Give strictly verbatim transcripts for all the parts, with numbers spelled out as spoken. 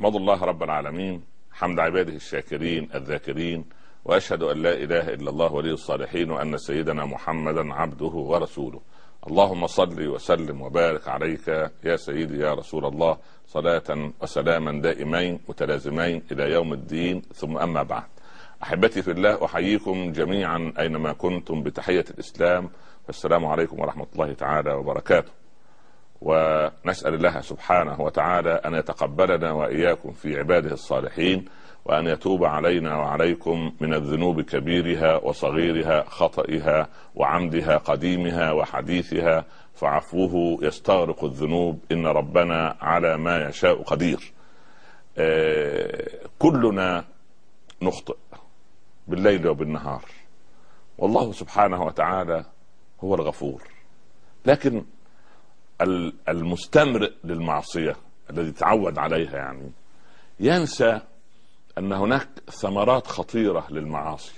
أحمد الله رب العالمين حمد عباده الشاكرين الذاكرين، وأشهد أن لا إله إلا الله ولي الصالحين، وأن سيدنا محمدا عبده ورسوله. اللهم صل وسلم وبارك عليك يا سيدي يا رسول الله، صلاة وسلاما دائمين متلازمين إلى يوم الدين، ثم أما بعد. أحبتي في الله، أحييكم جميعا أينما كنتم بتحية الإسلام، والسلام عليكم ورحمة الله تعالى وبركاته. ونسأل الله سبحانه وتعالى أن يتقبلنا وإياكم في عباده الصالحين، وأن يتوب علينا وعليكم من الذنوب كبيرها وصغيرها، خطئها وعمدها، قديمها وحديثها، فعفوه يستغرق الذنوب، إن ربنا على ما يشاء قدير. آه كلنا نخطئ بالليل وبالنهار، والله سبحانه وتعالى هو الغفور، لكن المستمرئ للمعصية الذي تعود عليها يعني ينسى أن هناك ثمرات خطيرة للمعاصي،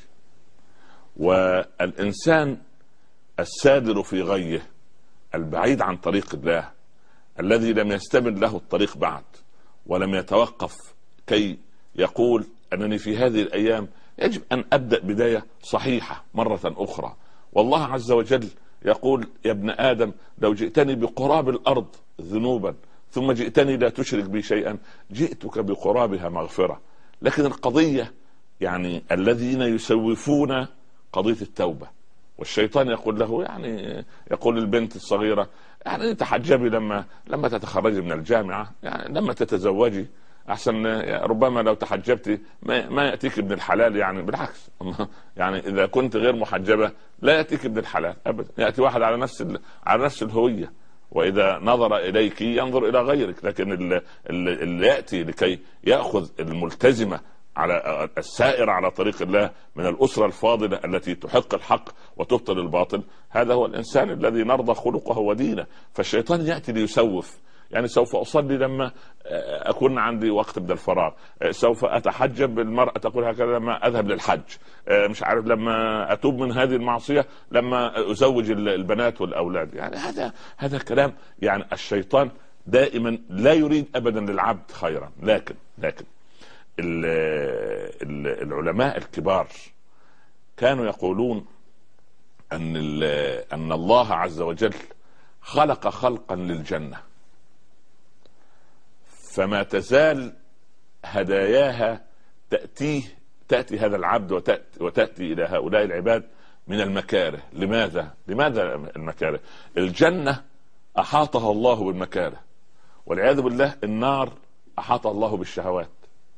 والإنسان السادر في غيه البعيد عن طريق الله، الذي لم يستمر له الطريق بعد ولم يتوقف كي يقول أنني في هذه الأيام يجب أن أبدأ بداية صحيحة مرة أخرى. والله عز وجل يقول: يا ابن آدم لو جئتني بقراب الأرض ذنوبا ثم جئتني لا تشرك بي شيئا جئتك بقرابها مغفرة. لكن القضية يعني الذين يسوفون قضية التوبة، والشيطان يقول له يعني يقول للبنت الصغيرة يعني تحجبي لما لما تتخرجي من الجامعة، يعني لما تتزوجي أحسن، ربما لو تحجبتي ما, ما يأتيك ابن الحلال. يعني بالعكس، يعني إذا كنت غير محجبة لا يأتيك ابن الحلال أبدا، يأتي واحد على نفس على نفس الهوية، وإذا نظر إليك ينظر إلى غيرك. لكن اللي, اللي يأتي لكي يأخذ الملتزمة على السائر على طريق الله من الأسرة الفاضلة التي تحق الحق وتبطل الباطل، هذا هو الإنسان الذي نرضى خلقه ودينه. فالشيطان يأتي ليسوف، يعني سوف أصلي لما أكون عندي وقت من الفراغ، سوف أتحجب المرأة تقول هكذا لما أذهب للحج، مش عارف لما أتوب من هذه المعصية لما أزوج البنات والأولاد. يعني هذا هذا كلام، يعني الشيطان دائما لا يريد أبدا للعبد خيرا. لكن لكن العلماء الكبار كانوا يقولون أن أن الله عز وجل خلق خلقا للجنة، فما تزال هداياها تأتيه تأتي هذا العبد وتأتي, وتأتي إلى هؤلاء العباد من المكاره. لماذا؟ لماذا المكاره؟ الجنة أحاطها الله بالمكاره، والعياذ بالله النار أحاطها الله بالشهوات.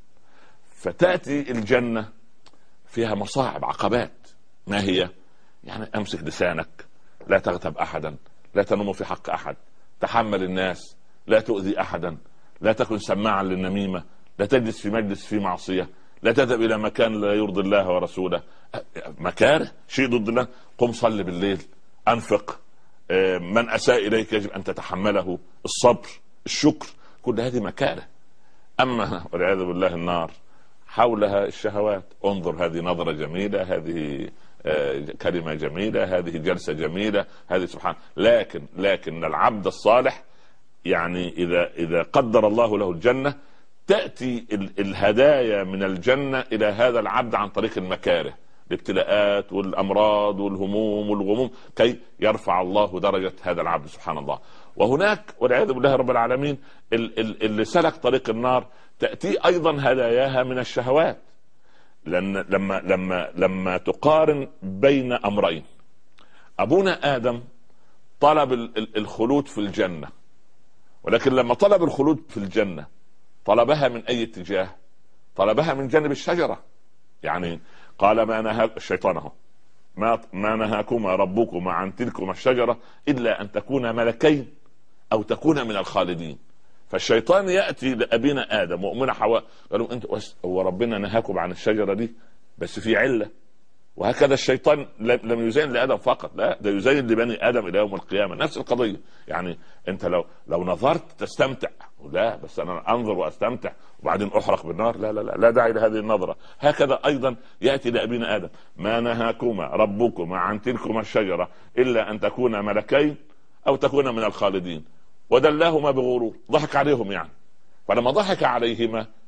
فتأتي الجنة فيها مصاعب، عقبات. ما هي؟ يعني أمسك لسانك، لا تغتب أحدا، لا تنم في حق أحد، تحمل الناس، لا تؤذي أحدا، لا تكن سماعا للنميمة، لا تجلس في مجلس في معصية، لا تذهب إلى مكان لا يرضي الله ورسوله. مكاره، شيء ضد الله. قم صلي بالليل، أنفق، من أساء إليك يجب أن تتحمله، الصبر، الشكر، كل هذه مكاره. أما والعياذ بالله النار حولها الشهوات، انظر هذه نظرة جميلة، هذه كلمة جميلة، هذه جلسة جميلة، هذه سبحان. لكن لكن العبد الصالح يعني إذا إذا قدر الله له الجنة تأتي الهدايا من الجنة إلى هذا العبد عن طريق المكاره، الابتلاءات والأمراض والهموم والغموم، كي يرفع الله درجة هذا العبد سبحان الله. وهناك والعياذ بالله رب العالمين اللي سلك طريق النار تأتي أيضا هداياها من الشهوات. لأن لما لما لما تقارن بين أمرين، أبونا آدم طلب الخلود في الجنة، ولكن لما طلب الخلود في الجنة طلبها من أي اتجاه؟ طلبها من جانب الشجرة. يعني قال ما نهاك الشيطان اهو ما ما نهاكما ربكما عن تلكما الشجرة إلا أن تكونا ملكين أو تكونا من الخالدين. فالشيطان يأتي لأبينا آدم وأمنا حواء قالوا أنت هو ربنا نهاكم عن الشجرة دي بس في علة. وهكذا الشيطان لم يزين لآدم فقط، لا ده يزين لبني آدم إلى يوم القيامة. نفس القضية، يعني أنت لو لو نظرت تستمتع، لا بس أنا أنظر وأستمتع وبعدين أحرق بالنار، لا لا لا, لا داعي لهذه النظرة. هكذا أيضا يأتي لأبينا آدم ما نهاكما ربكما عن تلكما الشجرة إلا أن تكونا ملكين أو تكونا من الخالدين ودلاهما بغرور، ضحك عليهم يعني. فلما ضحك عليهما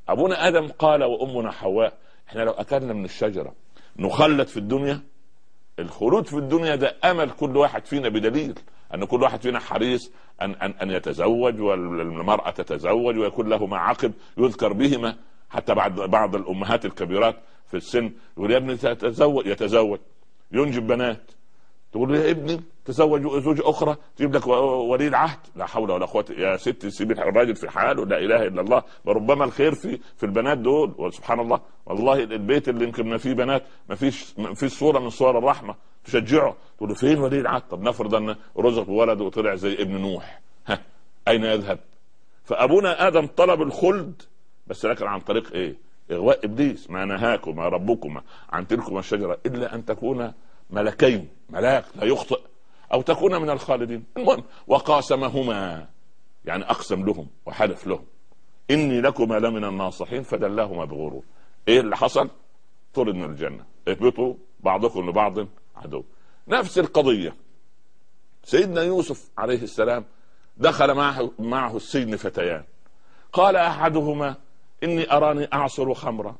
ابونا ادم قال وامنا حواء احنا لو اكلنا من الشجره نخلد في الدنيا. الخلود في الدنيا ده امل كل واحد فينا، بدليل ان كل واحد فينا حريص ان ان ان يتزوج، والمراه تتزوج ويكون له ما عقب يذكر بهما. حتى بعد بعض الامهات الكبيرات في السن يقول يا ابني تتزوج، يتزوج ينجب بنات، تقول له يا ابني تزوج زوجة أخرى تجيب لك ولي العهد. لا حول ولا قوة يا ست، سيب الراجل في حاله، لا إله إلا الله. وربما الخير في في البنات دول، وسبحان الله والله البيت اللي يمكن فيه بنات ما فيش ما فيش صورة من صور الرحمة تشجعه. تقول له فين ولي العهد؟ طب نفرض أن رزق ولد وطلع زي ابن نوح، ها أين يذهب؟ فأبونا آدم طلب الخلد، بس لكن عن طريق إيه؟ إغواء إبليس. ما نهاكما ربكما عن تلكما الشجرة إلا أن تكونا ملكين، ملاك لا يخطئ، او تكون من الخالدين. المهم وقاسمهما، يعني اقسم لهم وحلف لهم اني لكما لمن الناصحين فدلاهما بغرور. ايه اللي حصل؟ طرد من الجنه، اهبطوا بعضكم لبعض عدو. نفس القضيه سيدنا يوسف عليه السلام دخل معه معه السجن فتيان، قال احدهما اني اراني اعصر خمرا،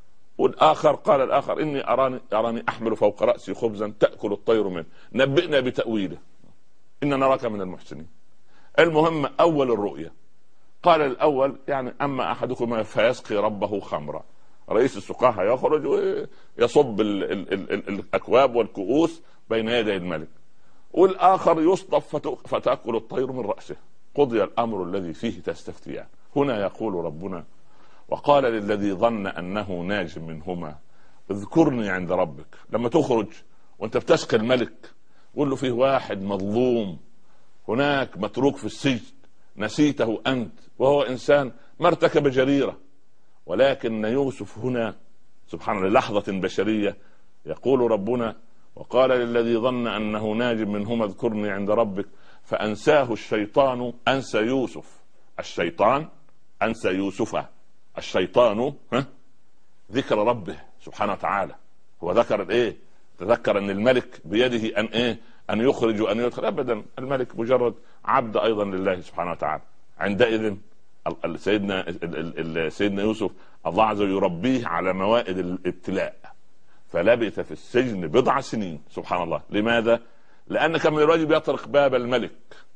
والآخر قال الآخر إني أراني أراني أحمل فوق رأسي خبزا تأكل الطير منه، نبئنا بتأويله إن نراك من المحسنين. المهم أول الرؤية قال الأول يعني أما أحدكما فيسقي ربه خمرا، رئيس السقاة يخرج ويصب ال ال ال ال الأكواب والكؤوس بين يدي الملك، والآخر يصطف فتأكل الطير من رأسه. قضي الأمر الذي فيه تستفتيان. هنا يقول ربنا وقال للذي ظن أنه ناج منهما اذكرني عند ربك. لما تخرج وانت بتسقي الملك قول له فيه واحد مظلوم هناك متروك في السجن نسيته أنت، وهو إنسان ما ارتكب جريرة، ولكن يوسف هنا سبحان الله لحظة بشرية يقول ربنا وقال للذي ظن أنه ناج منهما اذكرني عند ربك فأنساه الشيطان أنسى يوسف. الشيطان أنسى يوسف، الشيطان ها ذكر ربه سبحانه وتعالى. هو ذكر الايه؟ تذكر ان الملك بيده ان ايه؟ ان يخرج وان يدخل. ابدا، الملك مجرد عبد ايضا لله سبحانه وتعالى. عندئذ سيدنا سيدنا يوسف الله عز وجل يربيه على موائد الابتلاء، فلبث في السجن بضع سنين. سبحان الله. لماذا؟ لان كان من الواجب يطرق باب الملك،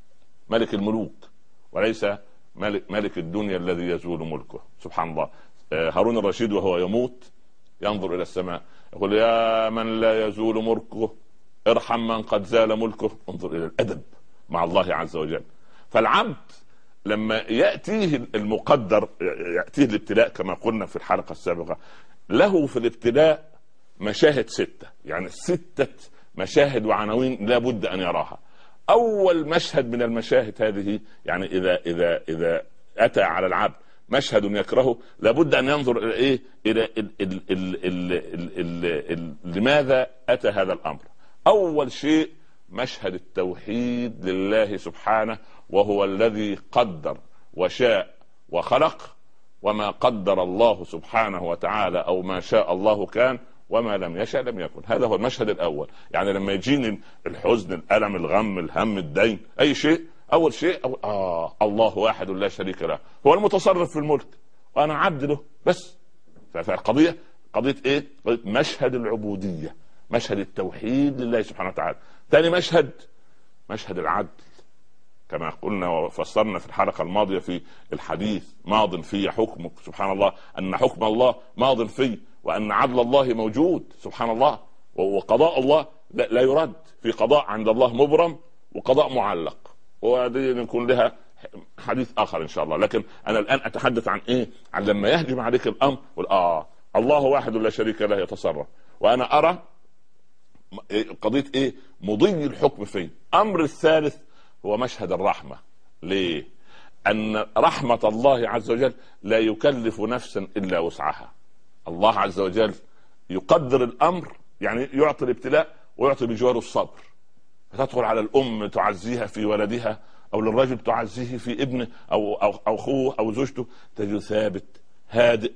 ملك الملوك، وليس ملك, ملك الدنيا الذي يزول ملكه. سبحان الله. هارون الرشيد وهو يموت ينظر إلى السماء يقول يا من لا يزول ملكه ارحم من قد زال ملكه. انظر إلى الأدب مع الله عز وجل. فالعبد لما يأتيه المقدر، يأتيه الابتلاء كما قلنا في الحلقة السابقة، له في الابتلاء مشاهد ستة، يعني ستة مشاهد وعناوين لا بد أن يراها. أول مشهد من المشاهد هذه، يعني إذا إذا إذا أتى على العبد مشهد يكرهه لابد أن ينظر إلى إيه؟ إلى ال ال ال ال ال ال ال لماذا أتى هذا الأمر. أول شيء مشهد التوحيد لله سبحانه، وهو الذي قدر وشاء وخلق، وما قدر الله سبحانه وتعالى أو ما شاء الله كان، وما لم يشاء لم يكن. هذا هو المشهد الأول. يعني لما يجيني الحزن، الألم، الغم، الهم، الدين، أي شيء، أول شيء أو آه الله واحد لا شريك له، هو المتصرف في الملك وأنا عبد له بس. فالقضية قضية إيه؟ قضية مشهد العبودية، مشهد التوحيد لله سبحانه وتعالى. ثاني مشهد مشهد العدل، كما قلنا وفسرنا في الحلقة الماضية في الحديث ماض في حكمك. سبحان الله، أن حكم الله ماض فيه، وأن عدل الله موجود. سبحان الله. وقضاء الله لا يرد، في قضاء عند الله مبرم وقضاء معلق، وهذه يكون لها حديث آخر إن شاء الله. لكن أنا الآن أتحدث عن إيه؟ عن لما يهجم عليك الأمر آه الله واحد لا شريك له يتصرف، وأنا أرى قضية إيه؟ مضي الحكم فيه. أمر الثالث هو مشهد الرحمة. ليه؟ أن رحمة الله عز وجل لا يكلف نفسا إلا وسعها. الله عز وجل يقدر الأمر، يعني يعطي الابتلاء ويعطي بجواره الصبر. فتدخل على الأم تعزيها في ولدها، أو للرجل تعزيه في ابنه أو أو أو أخوه أو زوجته، تجد ثابت هادئ.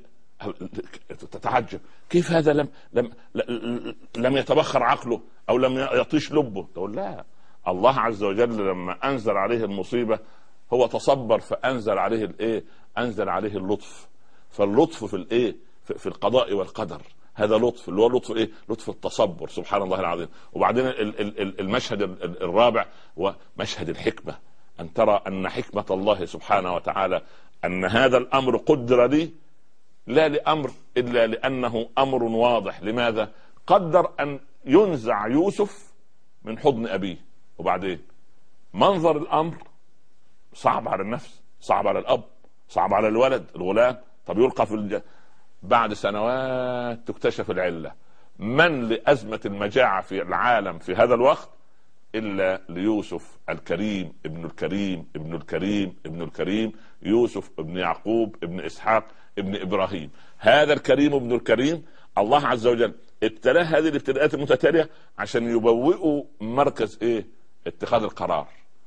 تتعجب كيف هذا لم لم لم يتبخر عقله أو لم يطيش لبه. تقول لا، الله عز وجل لما أنزل عليه المصيبة هو تصبر، فأنزل عليه الإيه؟ أنزل عليه اللطف. فاللطف في الايه في, في القضاء والقدر، هذا لطف اللي هو لطف ايه لطف التصبر سبحان الله العظيم. وبعدين المشهد الرابع هو مشهد الحكمة، ان ترى ان حكمة الله سبحانه وتعالى ان هذا الامر قدر لي لا لامر الا لانه امر واضح. لماذا؟ قدر ان ينزع يوسف من حضن ابيه، وبعدين منظر الامر صعب على النفس، صعب على الاب، صعب على الولد الغلام. طب يلقى في الج... بعد سنوات تكتشف العلة. من لأزمة المجاعة في العالم في هذا الوقت إلا ليوسف الكريم ابن الكريم ابن الكريم ابن الكريم يوسف ابن يعقوب ابن إسحاق ابن إبراهيم. هذا الكريم ابن الكريم الله عز وجل ابتلاه هذه الابتلاءات المتتالية عشان يبوئوا مركز ايه اتخاذ القرار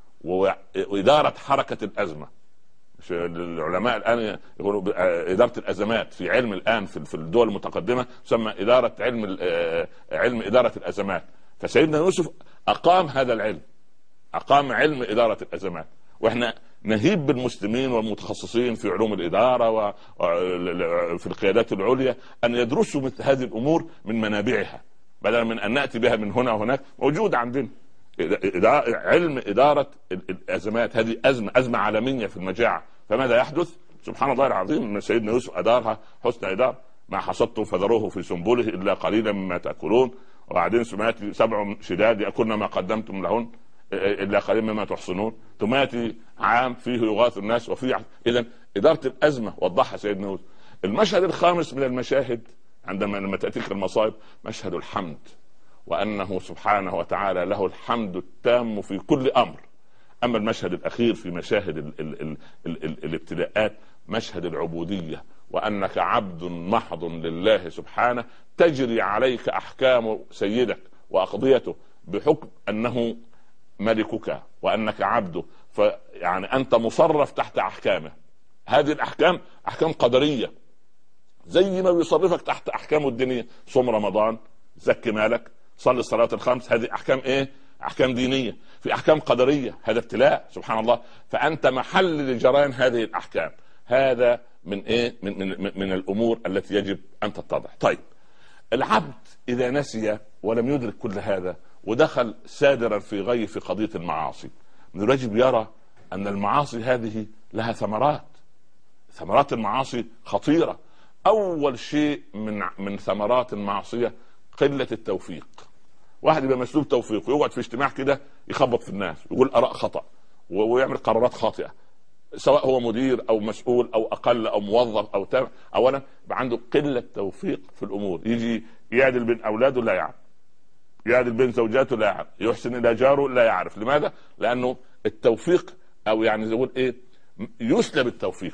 وإدارة حركة الأزمة. العلماء الآن يقولوا إدارة الأزمات في علم الآن في الدول المتقدمة تسمى إدارة علم علم إدارة الأزمات. فسيدنا يوسف أقام هذا العلم، أقام علم إدارة الأزمات. وإحنا نهيب بالمسلمين والمتخصصين في علوم الإدارة وفي القيادات العليا أن يدرسوا مثل هذه الأمور من منابعها بدلا من أن نأتي بها من هنا وهناك. موجود عندنا علم إدارة الأزمات، هذه أزمة أزمة عالمية في المجاعة. فماذا يحدث؟ سبحان الله العظيم، من سيدنا يوسف أدارها حسن إدارة. ما حصدتم فذروه في سنبله إلا قليلا مما تأكلون، وبعدين سمعت سبع شداد يأكلن ما قدمتم لهن إلا قليلا مما تحصنون، ثم يأتي عام فيه يغاث الناس وفيه. إذن إدارة الأزمة وضحها سيدنا يوسف. المشهد الخامس من المشاهد عندما لما تأتيك المصائب مشهد الحمد، وأنه سبحانه وتعالى له الحمد التام في كل أمر. أما المشهد الأخير في مشاهد ال ال ال ال ال الابتلاءات مشهد العبودية، وأنك عبد محض لله سبحانه، تجري عليك أحكام سيدك وأقضيته بحكم أنه ملكك وأنك عبده، فيعني أنت مصرف تحت أحكامه. هذه الأحكام أحكام قدرية زي ما بيصرفك تحت أحكامه الدينية. صوم رمضان، زكي مالك، صلي الصلاة الخمس، هذه أحكام إيه؟ أحكام دينية. في أحكام قدرية، هذا ابتلاء سبحان الله. فأنت محل لجريان هذه الأحكام. هذا من إيه؟ من, من, من الأمور التي يجب أن تتضح. طيب العبد إذا نسي ولم يدرك كل هذا ودخل سادرا في غي في قضية المعاصي، من الواجب يرى أن المعاصي هذه لها ثمرات. ثمرات المعاصي خطيرة. أول شيء من من ثمرات المعصية قلة التوفيق. واحد يبقى مسلوب توفيق ويقعد في اجتماع كده يخبط في الناس ويقول آراء خطأ ويعمل قرارات خاطئة، سواء هو مدير أو مسؤول أو أقل أو موظف أو تابع. أولا يبقى عنده قلة توفيق في الأمور. يجي يعدل بين أولاده لا يعرف، يعدل بين زوجاته لا يعرف، يحسن إلى جاره لا يعرف. لماذا؟ لأنه التوفيق أو يعني زي يقول إيه يسلب التوفيق.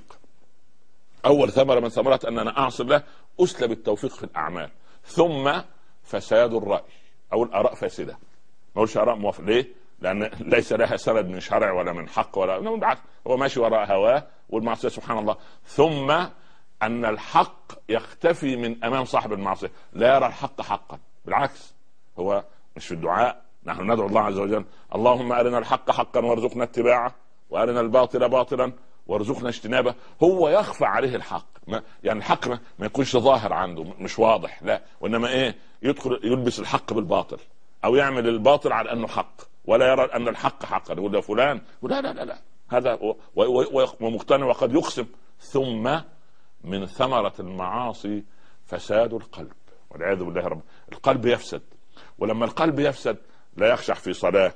أول ثمرة من ثمرات أن أنا أعصي الله أسلب التوفيق في الأعمال. ثم فساد الرأي أو الآراء فاسدة. ما هوش آراء موافق. ليه؟ لأن ليس لها سند من شرع ولا من حق ولا هو ماشي وراء هواه والمعصية سبحان الله. ثم أن الحق يختفي من أمام صاحب المعصية، لا يرى الحق حقا، بالعكس هو مش في الدعاء نحن ندعو الله عز وجل اللهم أرنا الحق حقا وارزقنا اتباعه وأرنا الباطل باطلا وارزقنا اجتنابه. هو يخفى عليه الحق، ما يعني الحق ما, ما يكونش ظاهر عنده مش واضح، لا، وإنما إيه يدخل يلبس الحق بالباطل أو يعمل الباطل على أنه حق ولا يرى أن الحق حقا. يقول له فلان لا لا لا لا هذا ومقتنع وقد يقسم. ثم من ثمرة المعاصي فساد القلب والعياذ بالله رب. القلب يفسد، ولما القلب يفسد لا يخشع في صلاة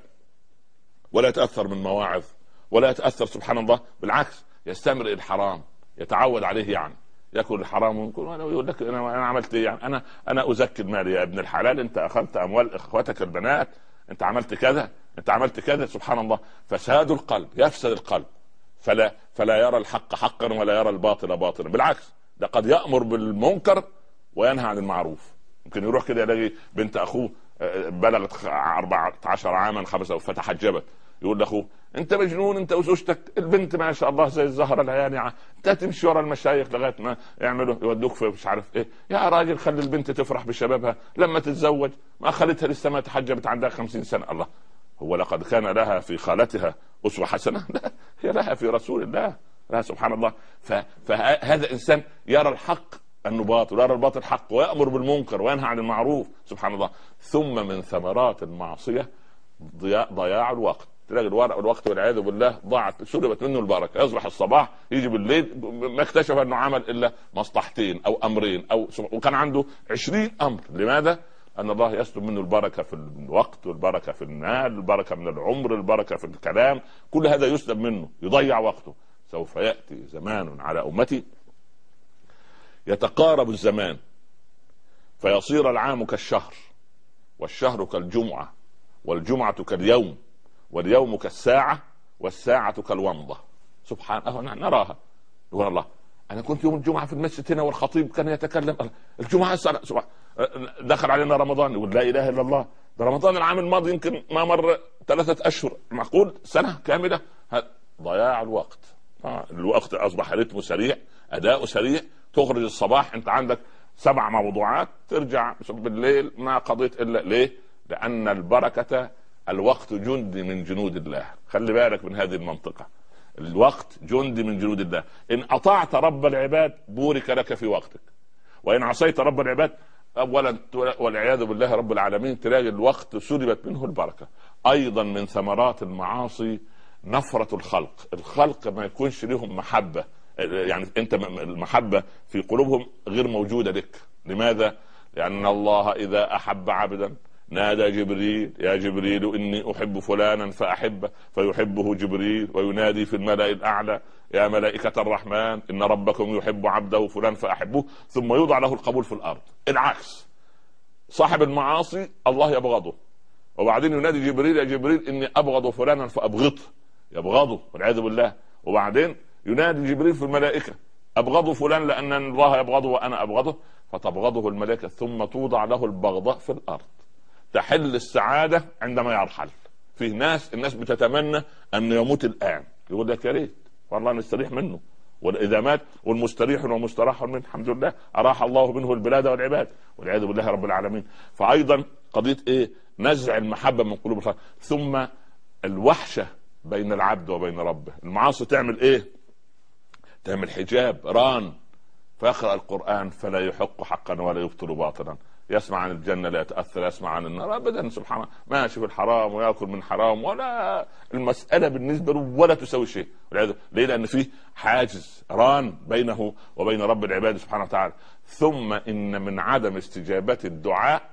ولا يتأثر من مواعظ ولا يتأثر سبحان الله، بالعكس يستمر الحرام، يتعود عليه، يعني يأكل الحرام ويقول لك أنا أنا عملت إيه؟ يعني أنا أنا أزكي المال يا ابن الحلال، أنت أخذت أموال إخوتك البنات، أنت عملت كذا، أنت عملت كذا. سبحان الله. فساد القلب يفسد القلب، فلا فلا يرى الحق حقا ولا يرى الباطل باطلا. بالعكس ده قد يأمر بالمنكر وينهى عن المعروف. يمكن يروح كده يلاقي بنت أخوه بلغت أربعة عشر عاما خمسة فتحجبت، يقول لاخوه انت مجنون انت وزوجتك، البنت ما شاء الله زي الزهره العيانعه، انت تمشي ورا المشايخ لغايه ما يعملوا يودوك في مش عارف ايه. يا راجل خلي البنت تفرح بشبابها، لما تتزوج ما خلتها لسه ما تحجبت عندها خمسين سنه. الله، هو لقد كان لها في خالتها اسوه حسنه؟ لا، هي لها في رسول الله لا سبحان الله. فهذا انسان يرى الحق انه باطل ويرى الباطل حق ويأمر بالمنكر وينهى عن المعروف سبحان الله. ثم من ثمرات المعصيه ضياع, ضياع الوقت. تلاقي الوقت والعياذ بالله ضاعت سلبت منه البركه. يصبح الصباح يجي بالليل ما اكتشف انه عمل الا مصلحتين او امرين او وكان عنده عشرين امر. لماذا؟ ان الله يسلب منه البركه في الوقت والبركه في المال، البركه من العمر، البركه في الكلام، كل هذا يسلب منه، يضيع وقته. سوف ياتي زمان على امتي يتقارب الزمان فيصير العام كالشهر والشهر كالجمعه والجمعه كاليوم واليوم كالساعه والساعه كالومضه. سبحان الله نراها. يقول الله انا كنت يوم الجمعه في المسجد هنا والخطيب كان يتكلم الجمعه سبحان. دخل علينا رمضان يقول لا اله الا الله، ده رمضان العام الماضي يمكن ما مر ثلاثه اشهر، معقول سنه كامله؟ ضياع الوقت. آه الوقت اصبح رتمه سريع، اداؤه سريع. تخرج الصباح انت عندك سبع موضوعات، ترجع بالليل ما قضيت الا ليه؟ لان البركه الوقت جندي من جنود الله. خلي بالك من هذه المنطقه، الوقت جندي من جنود الله. ان اطعت رب العباد بورك لك في وقتك، وان عصيت رب العباد اولا والعياذ بالله رب العالمين تلاقي الوقت سلبت منه البركه. ايضا من ثمرات المعاصي نفرة الخلق. الخلق ما يكونش لهم محبه، يعني انت المحبه في قلوبهم غير موجوده لك. لماذا؟ لان الله اذا احب عبدا نادى جبريل يا جبريل إني أحب فلانا فأحبه فيحبه جبريل وينادي في الملأ الأعلى يا ملائكة الرحمن إن ربكم يحب عبده فلان فأحبوه، ثم يوضع له القبول في الأرض. العكس، صاحب المعاصي الله يبغضه وبعدين ينادي جبريل يا جبريل إني أبغض فلانا فأبغضه، يبغضه والعياذ بالله. وبعدين ينادي جبريل في الملائكة أبغض فلان لأن الله يبغضه وأنا أبغضه، فتبغضه الملائكة ثم توضع له البغضاء في الأرض. تحل السعادة عندما يرحل. في ناس الناس بتتمنى أن يموت الآن، يقول لك يا ريت والله نستريح منه، وإذا مات والمستريح ومستراح منه الحمد لله أراح الله منه البلاد والعباد والعياذ بالله رب العالمين. فأيضا قضية إيه؟ نزع المحبة من قلوب الخلق. ثم الوحشة بين العبد وبين ربه. المعاصي تعمل إيه؟ تعمل حجاب ران، فيقرأ القرآن فلا يحق حقا ولا يبطل باطلا، يسمع عن الجنة لا يتأثر، يسمع عن النار أبدا، سبحان الله ماشي في الحرام ويأكل من حرام ولا المسألة بالنسبة له ولا تسوي شيء. ليه؟ لأن فيه حاجز ران بينه وبين رب العباد سبحانه وتعالى. ثم إن من عدم استجابة الدعاء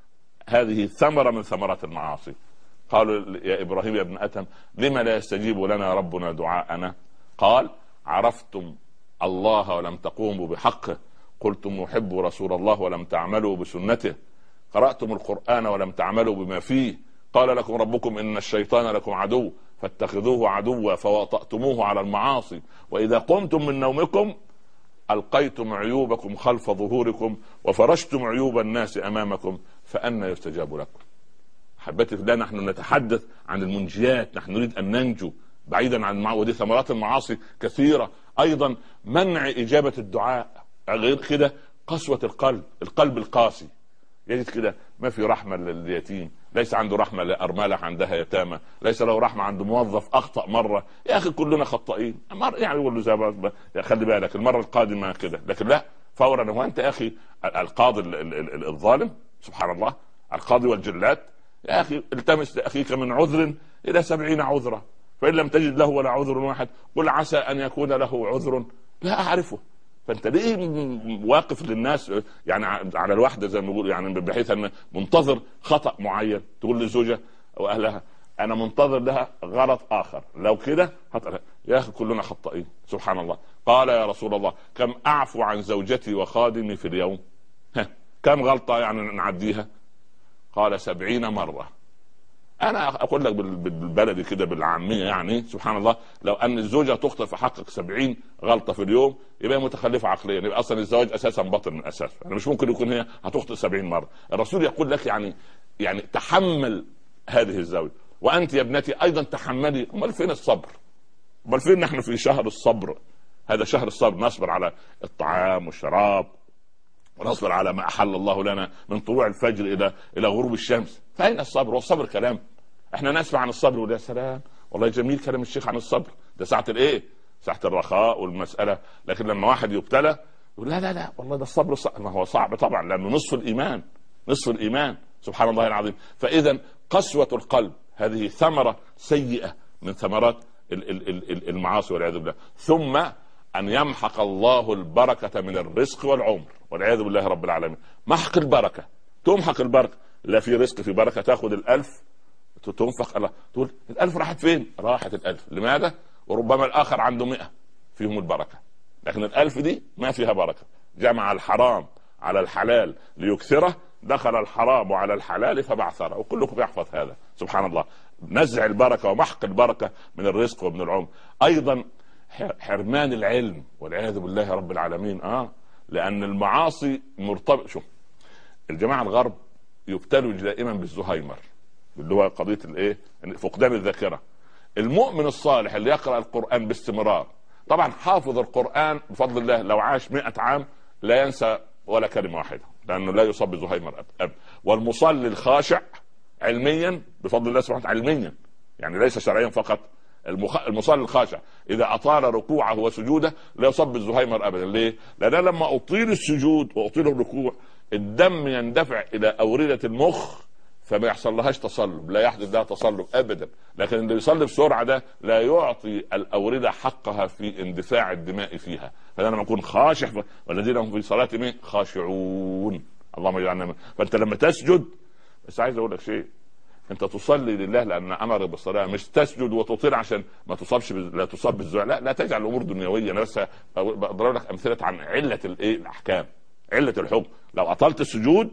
هذه ثمرة من ثمرات المعاصي. قالوا يا إبراهيم يا ابن أتم لما لا يستجيب لنا ربنا دعاءنا؟ قال عرفتم الله ولم تقوموا بحقه، قلتم نحب رسول الله ولم تعملوا بسنته، قرأتم القرآن ولم تعملوا بما فيه، قال لكم ربكم إن الشيطان لكم عدو فاتخذوه عدوا فوطأتموه على المعاصي، وإذا قمتم من نومكم ألقيتم عيوبكم خلف ظهوركم وفرشتم عيوب الناس أمامكم فأنى يستجاب لكم. حبتي لا نحن نتحدث عن المنجيات، نحن نريد أن ننجو بعيدا عن المعاصي، ودي ثمرات المعاصي كثيرة. أيضا منع إجابة الدعاء، غير كده قسوة القلب، القلب القاسي يجد كده ما في رحمة لليتيم، ليس عنده رحمة لأرملة عندها يتامى، ليس له رحمة عند موظف أخطأ مرة. يا أخي كلنا خطائين، يعني يقول له زي خلي بالك المرة القادمة كده، لكن لا فورا. هو أنت يا أخي القاضي الظالم سبحان الله، القاضي والجلاد، يا أخي التمس لأخيك من عذر إلى سبعين عذرا، فإن لم تجد له ولا عذر واحد قل عسى أن يكون له عذر لا أعرفه. فانت ليه واقف للناس يعني على الوحده زي ما بيقولوا، يعني بحيث ان منتظر خطا معين تقول للزوجه او اهلها انا منتظر لها غلط اخر، لو كده يا اخي كلنا خطائين سبحان الله. قال يا رسول الله كم اعفو عن زوجتي وخادمي في اليوم؟ كم غلطه يعني نعديها؟ قال سبعين مره. انا اقول لك بالبلدي كده بالعاميه يعني سبحان الله، لو ان الزوجه تخطئ في حقك سبعين غلطه في اليوم يبقى متخلفه عقليا، يبقى اصلا الزواج اساسا باطل من اساسه، يعني مش ممكن يكون هي هتخطئ سبعين مره. الرسول يقول لك يعني يعني تحمل هذه الزوجه، وانت يا ابنتي ايضا تحملي. امال فين الصبر؟ امال فين نحن في شهر الصبر؟ هذا شهر الصبر، نصبر على الطعام والشراب ونصبر على ما أحل الله لنا من طلوع الفجر إلى إلى غروب الشمس. فأين الصبر؟ والصبر كلام. احنا نسمع عن الصبر ويا سلام والله جميل كلام الشيخ عن الصبر، ده ساعة الايه؟ ساعة الرخاء والمسألة. لكن لما واحد يبتلى يقول لا لا لا والله ده الصبر صعب. ما هو صعب طبعا، لأنه نصف الإيمان، نصف الإيمان سبحان الله العظيم. فإذا قسوة القلب هذه ثمرة سيئة من ثمرات المعاصي والعياذ بالله. ثم أن يمحق الله البركة من الرزق والعمر والعياذ بالله رب العالمين. محق البركة، تمحق البركة، لا في رزق في بركة. تأخذ الألف تنفق، الله تقول الألف راحت فين؟ راحت الألف. لماذا؟ وربما الآخر عنده مئة فيهم البركة، لكن الألف دي ما فيها بركة. جمع الحرام على الحلال ليكثره، دخل الحرام على الحلال فبعثره. وكلكم يحفظ هذا سبحان الله. نزع البركة ومحق البركة من الرزق ومن العمر. أيضا حرمان العلم والعياذ بالله رب العالمين. آه لأن المعاصي مرتبط. شوف الجماعة الغرب يبتلوا دائما بالزهايمر، اللي هو قضية الايه؟ فقدان الذاكرة. المؤمن الصالح اللي يقرأ القرآن باستمرار، طبعا حافظ القرآن بفضل الله لو عاش مئة عام لا ينسى ولا كلمة واحدة، لأنه لا يصاب بزهايمر أب. والمصلي الخاشع علميا بفضل الله سبحانه وتعالى، علميا يعني ليس شرعيا فقط، المخ... المصلي الخاشع إذا أطال ركوعه وسجوده لا يصاب بالزهايمر أبدا. ليه؟ لأن لما أطيل السجود وأطيل الركوع الدم يندفع إلى أوردة المخ فما يحصل لهاش تصلب، لا يحدث لها تصلب ابدا. لكن اللي يصلي بسرعه ده لا يعطي الاورده حقها في اندفاع الدماء فيها. فانا لما اكون خاشع والذين هم في صلاتهم خاشعون اللهم اجعلنا. فانت لما تسجد، بس عايز اقول لك شيء، انت تصلي لله لان امر بالصلاه، مش تسجد وتطير عشان ما تصابش ب... لا تصاب بالزوع. لا لا تجعل الامور دنيويه. انا بس بضرب لك امثله عن عله الايه الاحكام، عله الحكم. لو اطلت السجود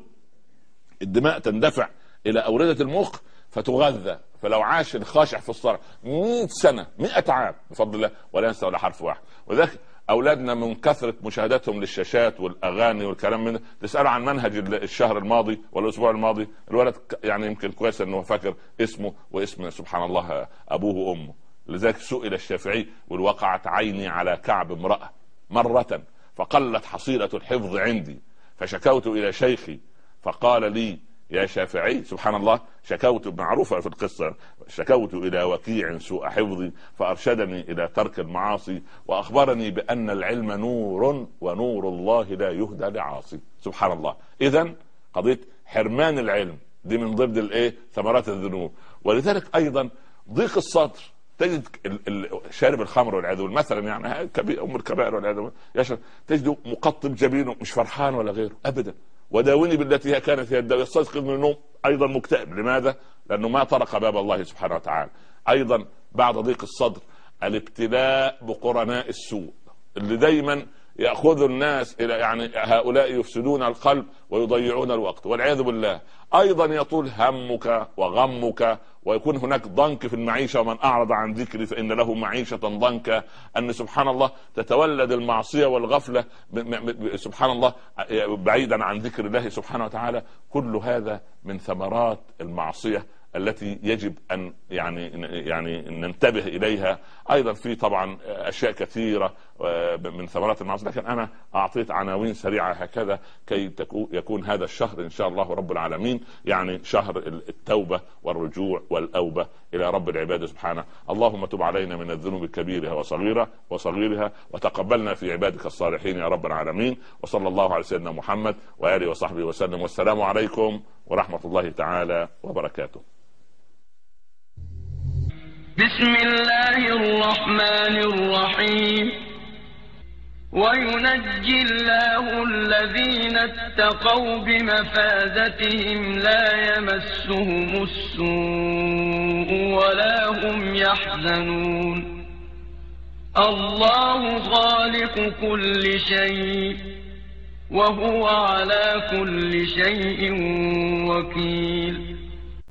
الدماء تندفع الى اوردة المخ فتغذى. فلو عاش الخاشع في الصلاة مئة سنة مئة عام بفضل الله ولا ينسى ولا حرف واحد. وذلك اولادنا من كثرة مشاهدتهم للشاشات والاغاني والكلام من تسألوا عن منهج الشهر الماضي والاسبوع الماضي، الولد يعني يمكن كويس انه فاكر اسمه واسم سبحان الله ابوه وامه. لذلك سئل الشافعي والوقعت عيني على كعب امرأة مرة فقلت حصيلة الحفظ عندي فشكوت الى شيخي فقال لي يا شافعي سبحان الله، شكوت معروفة في القصة، شكوت إلى وكيع سوء حفظي فأرشدني إلى ترك المعاصي وأخبرني بأن العلم نور ونور الله لا يهدى لعاصي. سبحان الله. إذن قضية حرمان العلم دي من ضمن الايه ثمرات الذنوب. ولذلك أيضا ضيق الصدر. تجد شارب الخمر والعياذ بالله مثلا، يعني كبير أم الكبائر والعياذ بالله، يشرب تجده مقطب جبينه مش فرحان ولا غيره أبدا. وداوني بالتي هي كانت هي الدواء. يستيقظ من النوم ايضا مكتئب. لماذا؟ لانه ما طرق باب الله سبحانه وتعالى. ايضا بعد ضيق الصدر الابتلاء بقرناء السوء اللي دايما ياخذ الناس الى يعني هؤلاء يفسدون القلب ويضيعون الوقت والعياذ بالله. ايضا يطول همك وغمك ويكون هناك ضنك في المعيشه، ومن اعرض عن ذكري فان له معيشه ضنكا. ان سبحان الله تتولد المعصيه والغفله سبحان الله بعيدا عن ذكر الله سبحانه وتعالى. كل هذا من ثمرات المعصيه التي يجب ان يعني يعني ننتبه اليها. ايضا في طبعا اشياء كثيره من ثمرات المعصيه، لكن انا اعطيت عناوين سريعه هكذا كي يكون هذا الشهر ان شاء الله رب العالمين يعني شهر التوبه والرجوع والاوبه الى رب العباد سبحانه. اللهم تب علينا من الذنوب كبيرها وصغيرها وصغيرها وتقبلنا في عبادك الصالحين يا رب العالمين. وصلى الله على سيدنا محمد واله وصحبه وسلم، والسلام عليكم ورحمه الله تعالى وبركاته. بسم الله الرحمن الرحيم. وينجي الله الذين اتقوا بمفازتهم لا يمسهم السوء ولا هم يحزنون. الله خالق كل شيء وهو على كل شيء وكيل.